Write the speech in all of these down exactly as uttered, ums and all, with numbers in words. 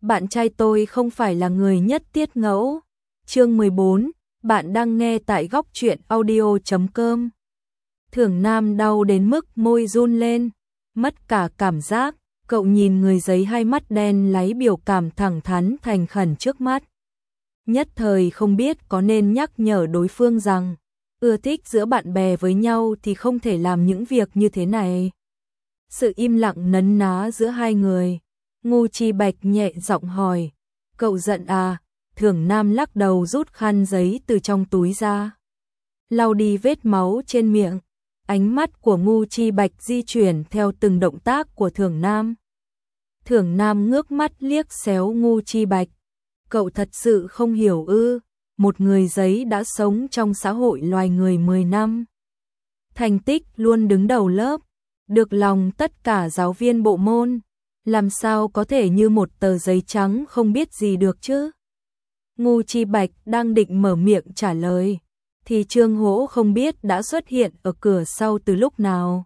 bạn trai tôi không phải là người nhất tiết ngẫu. Chương mười bốn, bạn đang nghe tại góc truyện audio chấm com. Thưởng Nam đau đến mức môi run lên, mất cả cảm giác, cậu nhìn người giấy hai mắt đen láy biểu cảm thẳng thắn thành khẩn trước mắt. Nhất thời không biết có nên nhắc nhở đối phương rằng, ưa thích giữa bạn bè với nhau thì không thể làm những việc như thế này. Sự im lặng nấn ná giữa hai người, Ngô Chi Bạch nhẹ giọng hỏi, cậu giận à? Thưởng Nam lắc đầu rút khăn giấy từ trong túi ra, lau đi vết máu trên miệng. Ánh mắt của Ngô Chi Bạch di chuyển theo từng động tác của Thưởng Nam. Thưởng Nam ngước mắt liếc xéo Ngô Chi Bạch. Cậu thật sự không hiểu ư? Một người giấy đã sống trong xã hội loài người mười năm. Thành tích luôn đứng đầu lớp, được lòng tất cả giáo viên bộ môn. Làm sao có thể như một tờ giấy trắng không biết gì được chứ? Ngô Chi Bạch đang định mở miệng trả lời, thì Trương Hỗ không biết đã xuất hiện ở cửa sau từ lúc nào.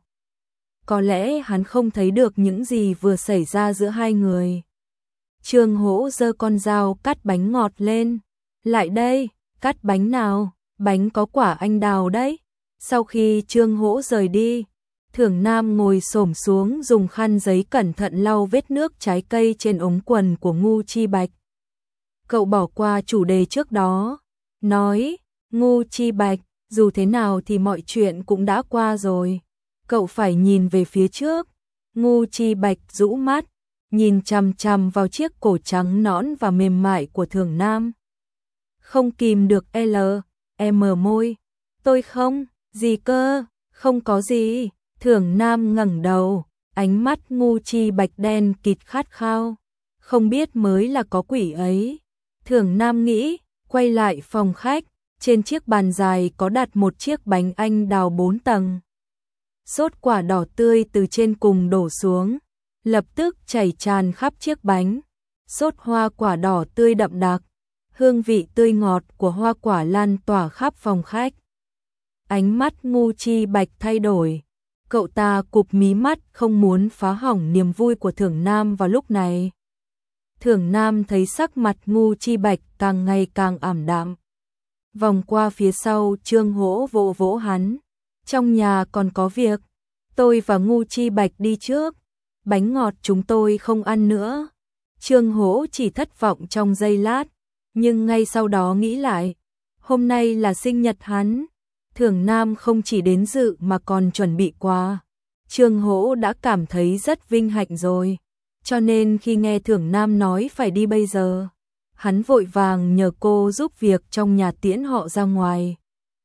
Có lẽ hắn không thấy được những gì vừa xảy ra giữa hai người. Trương Hỗ giơ con dao cắt bánh ngọt lên. Lại đây, cắt bánh nào, bánh có quả anh đào đấy. Sau khi Trương Hỗ rời đi, Thưởng Nam ngồi xổm xuống dùng khăn giấy cẩn thận lau vết nước trái cây trên ống quần của Ngô Chi Bạch. Cậu bỏ qua chủ đề trước đó, nói, Ngô Chi Bạch, dù thế nào thì mọi chuyện cũng đã qua rồi. Cậu phải nhìn về phía trước. Ngô Chi Bạch rũ mắt, nhìn chằm chằm vào chiếc cổ trắng nõn và mềm mại của Thưởng Nam. Không kìm được L, M môi. Tôi không, gì cơ, không có gì. Thưởng Nam ngẩng đầu, ánh mắt Ngô Chi Bạch đen kịt khát khao. Không biết mới là có quỷ ấy. Thưởng Nam nghĩ, quay lại phòng khách, trên chiếc bàn dài có đặt một chiếc bánh anh đào bốn tầng. Sốt quả đỏ tươi từ trên cùng đổ xuống, lập tức chảy tràn khắp chiếc bánh. Sốt hoa quả đỏ tươi đậm đặc, hương vị tươi ngọt của hoa quả lan tỏa khắp phòng khách. Ánh mắt Ngô Chi Bạch thay đổi, cậu ta cụp mí mắt không muốn phá hỏng niềm vui của Thưởng Nam vào lúc này. Thưởng Nam thấy sắc mặt Ngô Chi Bạch càng ngày càng ảm đạm. Vòng qua phía sau Trương Hỗ vỗ vỗ hắn. Trong nhà còn có việc, tôi và Ngô Chi Bạch đi trước. Bánh ngọt chúng tôi không ăn nữa. Trương Hỗ chỉ thất vọng trong giây lát, nhưng ngay sau đó nghĩ lại, hôm nay là sinh nhật hắn. Thưởng Nam không chỉ đến dự mà còn chuẩn bị quà. Trương Hỗ đã cảm thấy rất vinh hạnh rồi, cho nên khi nghe Thưởng Nam nói phải đi bây giờ, hắn vội vàng nhờ cô giúp việc trong nhà tiễn họ ra ngoài.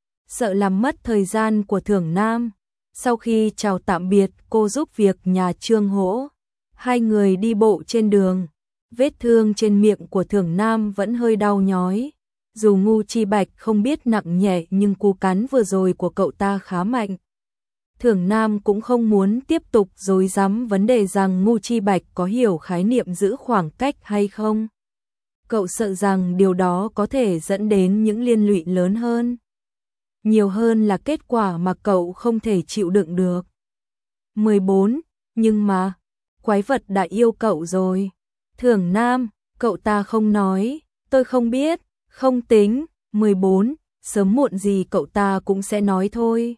Sợ làm mất thời gian của Thưởng Nam, sau khi chào tạm biệt cô giúp việc nhà Trương Hỗ, hai người đi bộ trên đường. Vết thương trên miệng của Thưởng Nam vẫn hơi đau nhói. Dù Ngô Chi Bạch không biết nặng nhẹ nhưng cú cắn vừa rồi của cậu ta khá mạnh. Thưởng Nam cũng không muốn tiếp tục rối rắm vấn đề rằng Ngô Chi Bạch có hiểu khái niệm giữ khoảng cách hay không. Cậu sợ rằng điều đó có thể dẫn đến những liên lụy lớn hơn. Nhiều hơn là kết quả mà cậu không thể chịu đựng được. mười bốn. Nhưng mà, quái vật đã yêu cậu rồi. Thưởng Nam, cậu ta không nói, tôi không biết, không tính. mười bốn. Sớm muộn gì cậu ta cũng sẽ nói thôi.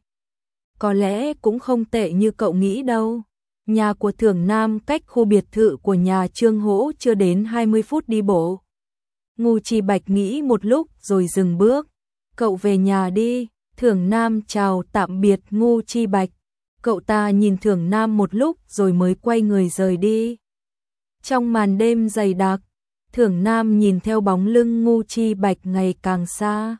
Có lẽ cũng không tệ như cậu nghĩ đâu. Nhà của Thưởng Nam cách khu biệt thự của nhà Trương Hỗ chưa đến hai mươi phút đi bộ. Ngô Chi Bạch nghĩ một lúc rồi dừng bước. Cậu về nhà đi. Thưởng Nam chào tạm biệt Ngô Chi Bạch. Cậu ta nhìn Thưởng Nam một lúc rồi mới quay người rời đi. Trong màn đêm dày đặc, Thưởng Nam nhìn theo bóng lưng Ngô Chi Bạch ngày càng xa.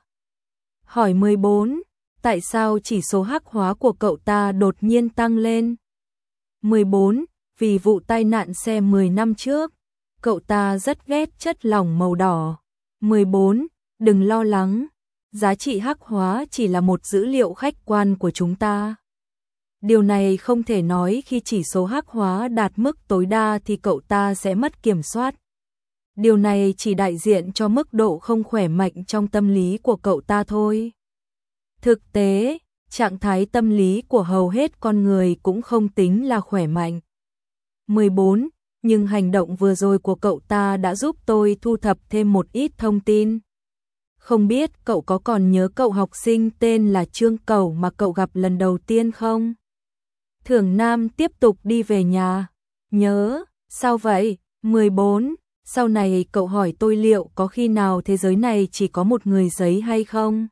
Hỏi mười bốn, tại sao chỉ số hắc hóa của cậu ta đột nhiên tăng lên? mười bốn, vì vụ tai nạn xe mười năm trước, cậu ta rất ghét chất lỏng màu đỏ. mười bốn, đừng lo lắng, giá trị hắc hóa chỉ là một dữ liệu khách quan của chúng ta. Điều này không thể nói khi chỉ số hắc hóa đạt mức tối đa thì cậu ta sẽ mất kiểm soát. Điều này chỉ đại diện cho mức độ không khỏe mạnh trong tâm lý của cậu ta thôi. Thực tế, trạng thái tâm lý của hầu hết con người cũng không tính là khỏe mạnh. mười bốn. nhưng hành động vừa rồi của cậu ta đã giúp tôi thu thập thêm một ít thông tin. Không biết cậu có còn nhớ cậu học sinh tên là Trương Cẩu mà cậu gặp lần đầu tiên không? Thưởng Nam tiếp tục đi về nhà. Nhớ, sao vậy? mười bốn. Sau này cậu hỏi tôi liệu có khi nào thế giới này chỉ có một người giấy hay không?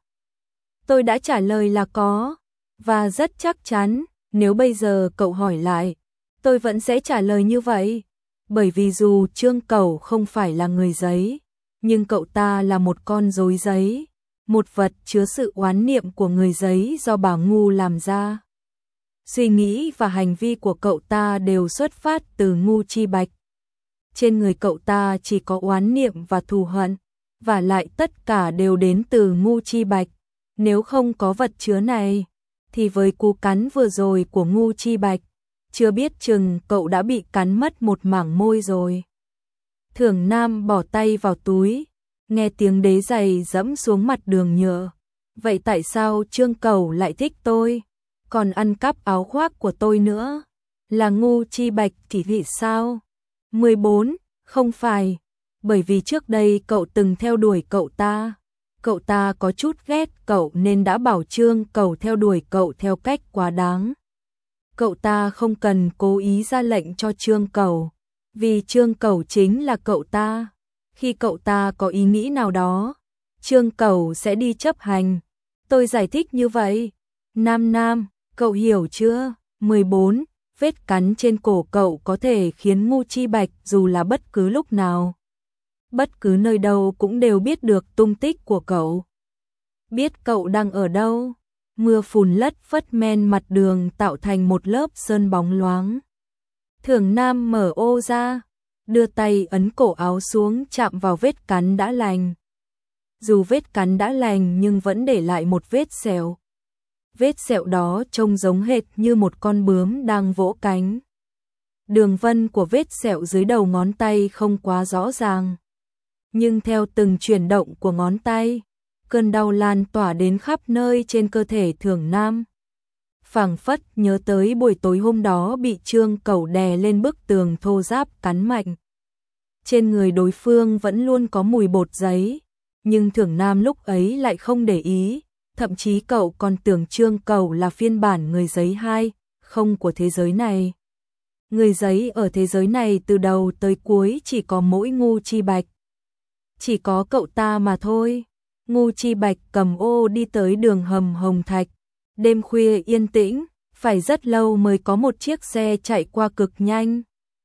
Tôi đã trả lời là có, và rất chắc chắn, nếu bây giờ cậu hỏi lại, tôi vẫn sẽ trả lời như vậy. Bởi vì dù Trương Cẩu không phải là người giấy, nhưng cậu ta là một con rối giấy, một vật chứa sự oán niệm của người giấy do bà ngu làm ra. Suy nghĩ và hành vi của cậu ta đều xuất phát từ Ngu Chi Bạch. Trên người cậu ta chỉ có oán niệm và thù hận, và lại tất cả đều đến từ Ngu Chi Bạch. Nếu không có vật chứa này, thì với cú cắn vừa rồi của Ngu Chi Bạch, chưa biết chừng cậu đã bị cắn mất một mảng môi rồi. Thưởng Nam bỏ tay vào túi, nghe tiếng đế giày dẫm xuống mặt đường nhựa. Vậy tại sao Trương Cẩu lại thích tôi, còn ăn cắp áo khoác của tôi nữa? Là Ngu Chi Bạch chỉ thị sao? mười bốn. Không phải, bởi vì trước đây cậu từng theo đuổi cậu ta. Cậu ta có chút ghét cậu nên đã bảo Trương Cẩu theo đuổi cậu theo cách quá đáng. Cậu ta không cần cố ý ra lệnh cho Trương Cẩu, vì Trương Cẩu chính là cậu ta. Khi cậu ta có ý nghĩ nào đó, Trương Cẩu sẽ đi chấp hành. Tôi giải thích như vậy. Nam Nam, cậu hiểu chưa? mười bốn. Vết cắn trên cổ cậu có thể khiến Ngu Chi Bạch dù là bất cứ lúc nào, bất cứ nơi đâu cũng đều biết được tung tích của cậu. Biết cậu đang ở đâu. Mưa phùn lất phất men mặt đường tạo thành một lớp sơn bóng loáng. Thưởng Nam mở ô ra, đưa tay ấn cổ áo xuống chạm vào vết cắn đã lành. Dù vết cắn đã lành nhưng vẫn để lại một vết sẹo. Vết sẹo đó trông giống hệt như một con bướm đang vỗ cánh. Đường vân của vết sẹo dưới đầu ngón tay không quá rõ ràng, nhưng theo từng chuyển động của ngón tay, cơn đau lan tỏa đến khắp nơi trên cơ thể Thưởng Nam. Phảng phất nhớ tới buổi tối hôm đó bị Trương Cẩu đè lên bức tường thô ráp cắn mạnh. Trên người đối phương vẫn luôn có mùi bột giấy, nhưng Thưởng Nam lúc ấy lại không để ý, thậm chí cậu còn tưởng Trương Cẩu là phiên bản người giấy hai, không của thế giới này. Người giấy ở thế giới này từ đầu tới cuối chỉ có mỗi Ngu Chi Bạch. Chỉ có cậu ta mà thôi. Ngu Chi Bạch cầm ô đi tới đường hầm Hồng Thạch. Đêm khuya yên tĩnh, phải rất lâu mới có một chiếc xe chạy qua cực nhanh.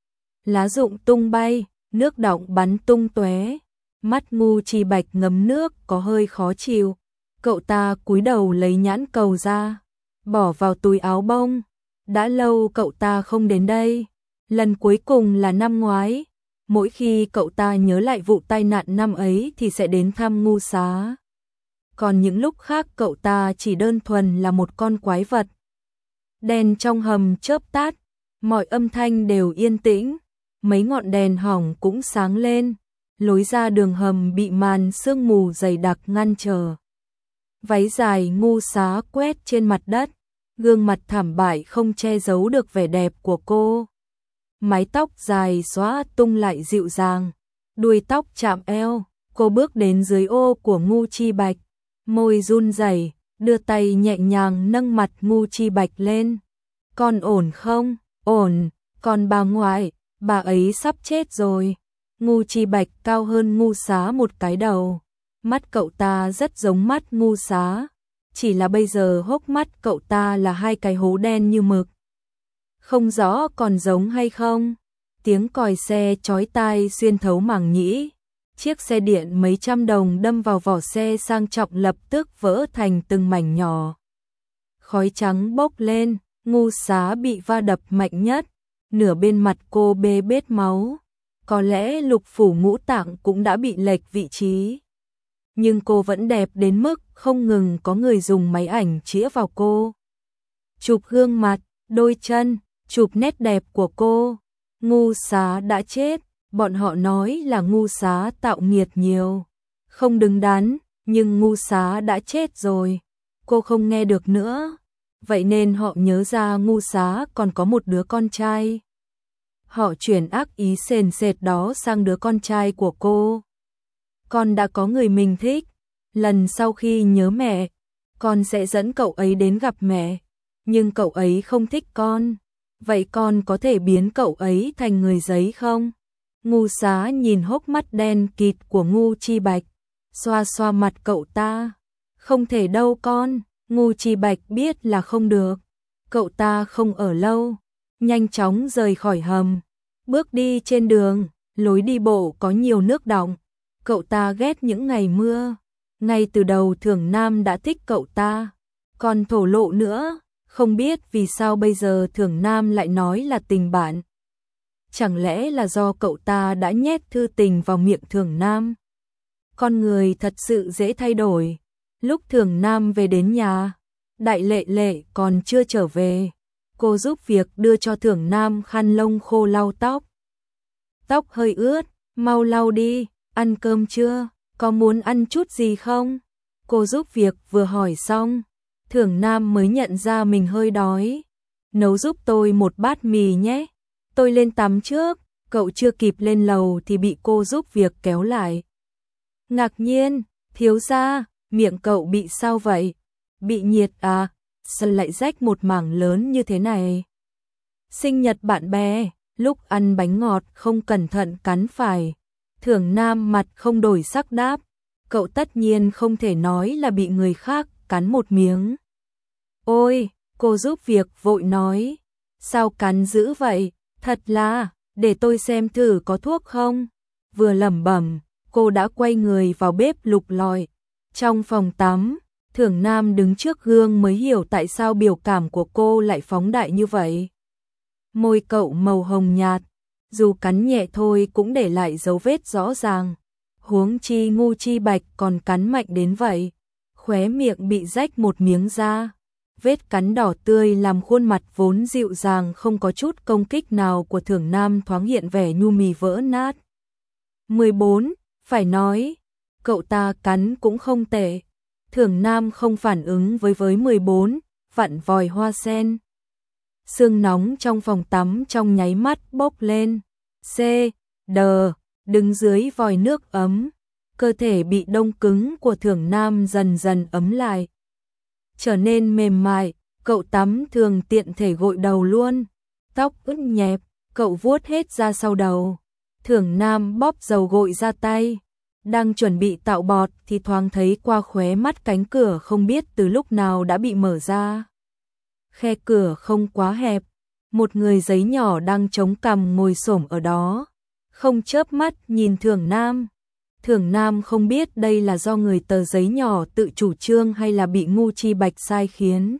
Lá rụng tung bay, nước đọng bắn tung tóe. Mắt Ngu Chi Bạch ngấm nước có hơi khó chịu. Cậu ta cúi đầu lấy nhãn cầu ra, bỏ vào túi áo bông. Đã lâu cậu ta không đến đây. Lần cuối cùng là năm ngoái. Mỗi khi cậu ta nhớ lại vụ tai nạn năm ấy thì sẽ đến thăm Ngu Xá. Còn những lúc khác cậu ta chỉ đơn thuần là một con quái vật. Đèn trong hầm chớp tắt, mọi âm thanh đều yên tĩnh, mấy ngọn đèn hỏng cũng sáng lên, lối ra đường hầm bị màn sương mù dày đặc ngăn trở. Váy dài Ngu Xá quét trên mặt đất, gương mặt thảm bại không che giấu được vẻ đẹp của cô. Mái tóc dài xõa tung lại dịu dàng, đuôi tóc chạm eo, cô bước đến dưới ô của Ngu Chi Bạch, môi run rẩy, đưa tay nhẹ nhàng nâng mặt Ngu Chi Bạch lên. Con ổn không? Ổn, còn bà ngoại, bà ấy sắp chết rồi. Ngu Chi Bạch cao hơn Ngu Xá một cái đầu, mắt cậu ta rất giống mắt Ngu Xá, chỉ là bây giờ hốc mắt cậu ta là hai cái hố đen như mực. Không rõ còn giống hay không. Tiếng còi xe chói tai xuyên thấu màng nhĩ. Chiếc xe điện mấy trăm đồng đâm vào vỏ xe sang trọng lập tức vỡ thành từng mảnh nhỏ. Khói trắng bốc lên, Ngu Xá bị va đập mạnh nhất, nửa bên mặt cô bê bết máu. Có lẽ lục phủ ngũ tạng cũng đã bị lệch vị trí. Nhưng cô vẫn đẹp đến mức không ngừng có người dùng máy ảnh chĩa vào cô. Chụp gương mặt, đôi chân, chụp nét đẹp của cô. Ngu Xá đã chết, bọn họ nói là Ngu Xá tạo nghiệt nhiều, không đứng đắn, nhưng Ngu Xá đã chết rồi. Cô không nghe được nữa, vậy nên họ nhớ ra Ngu Xá còn có một đứa con trai. Họ chuyển ác ý sền sệt đó sang đứa con trai của cô. Con đã có người mình thích, lần sau khi nhớ mẹ, con sẽ dẫn cậu ấy đến gặp mẹ, nhưng cậu ấy không thích con, vậy con có thể biến cậu ấy thành người giấy không? Ngu Xá nhìn hốc mắt đen kịt của Ngu Chi Bạch, xoa xoa mặt cậu ta. Không thể đâu con, Ngu Chi Bạch biết là không được. Cậu ta không ở lâu, nhanh chóng rời khỏi hầm, bước đi trên đường, lối đi bộ có nhiều nước đọng. Cậu ta ghét những ngày mưa, ngay từ đầu Thưởng Nam đã thích cậu ta, còn thổ lộ nữa, không biết vì sao bây giờ Thưởng Nam lại nói là tình bạn. Chẳng lẽ là do cậu ta đã nhét thư tình vào miệng Thưởng Nam? Con người thật sự dễ thay đổi. Lúc Thưởng Nam về đến nhà, Đại Lệ Lệ còn chưa trở về. Cô giúp việc đưa cho Thưởng Nam khăn lông khô lau tóc. Tóc hơi ướt, mau lau đi, ăn cơm chưa, có muốn ăn chút gì không? Cô giúp việc vừa hỏi xong, Thưởng Nam mới nhận ra mình hơi đói. Nấu giúp tôi một bát mì nhé, tôi lên tắm trước. Cậu chưa kịp lên lầu thì bị cô giúp việc kéo lại. Ngạc nhiên, thiếu gia, miệng cậu bị sao vậy? Bị nhiệt à? Sao lại rách một mảng lớn như thế này? Sinh nhật bạn bè, lúc ăn bánh ngọt không cẩn thận cắn phải. Thưởng Nam mặt không đổi sắc đáp, cậu tất nhiên không thể nói là bị người khác cắn một miếng. Ôi, cô giúp việc vội nói, sao cắn dữ vậy? Thật là, để tôi xem thử có thuốc không? Vừa lẩm bẩm, cô đã quay người vào bếp lục lọi. Trong phòng tắm, Thưởng Nam đứng trước gương mới hiểu tại sao biểu cảm của cô lại phóng đại như vậy. Môi cậu màu hồng nhạt, dù cắn nhẹ thôi cũng để lại dấu vết rõ ràng. Huống chi Ngu Chi Bạch còn cắn mạnh đến vậy, khóe miệng bị rách một miếng da. Vết cắn đỏ tươi làm khuôn mặt vốn dịu dàng không có chút công kích nào của Thưởng Nam thoáng hiện vẻ nhu mì vỡ nát. mười bốn, phải nói, cậu ta cắn cũng không tệ. Thưởng Nam không phản ứng với với mười bốn, vặn vòi hoa sen. Sương nóng trong phòng tắm trong nháy mắt bốc lên. C, D, đứng dưới vòi nước ấm. Cơ thể bị đông cứng của Thưởng Nam dần dần ấm lại, trở nên mềm mại. Cậu tắm thường tiện thể gội đầu luôn. Tóc ướt nhẹp, cậu vuốt hết ra sau đầu. Thưởng Nam bóp dầu gội ra tay, đang chuẩn bị tạo bọt thì thoáng thấy qua khóe mắt cánh cửa không biết từ lúc nào đã bị mở ra. Khe cửa không quá hẹp, một người giấy nhỏ đang chống cằm ngồi xổm ở đó, không chớp mắt nhìn Thưởng Nam. Thưởng Nam không biết đây là do người tờ giấy nhỏ tự chủ trương hay là bị Ngu Chi Bạch sai khiến.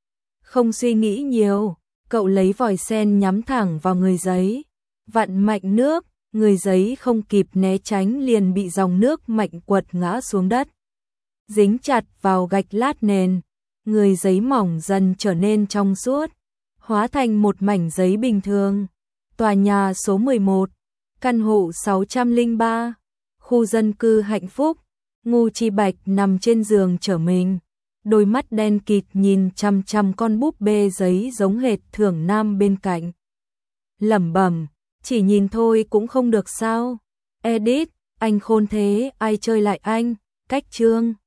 Không suy nghĩ nhiều, cậu lấy vòi sen nhắm thẳng vào người giấy, vặn mạnh nước, người giấy không kịp né tránh liền bị dòng nước mạnh quật ngã xuống đất, dính chặt vào gạch lát nền. Người giấy mỏng dần trở nên trong suốt, hóa thành một mảnh giấy bình thường. Tòa nhà số mười một, căn hộ sáu trăm lẻ ba, khu dân cư hạnh phúc. Ngu Chi Bạch nằm trên giường trở mình, đôi mắt đen kịt nhìn chằm chằm con búp bê giấy giống hệt Thưởng Nam bên cạnh. Lẩm bẩm, chỉ nhìn thôi cũng không được sao? Edit, anh khôn thế, ai chơi lại anh? Cách chương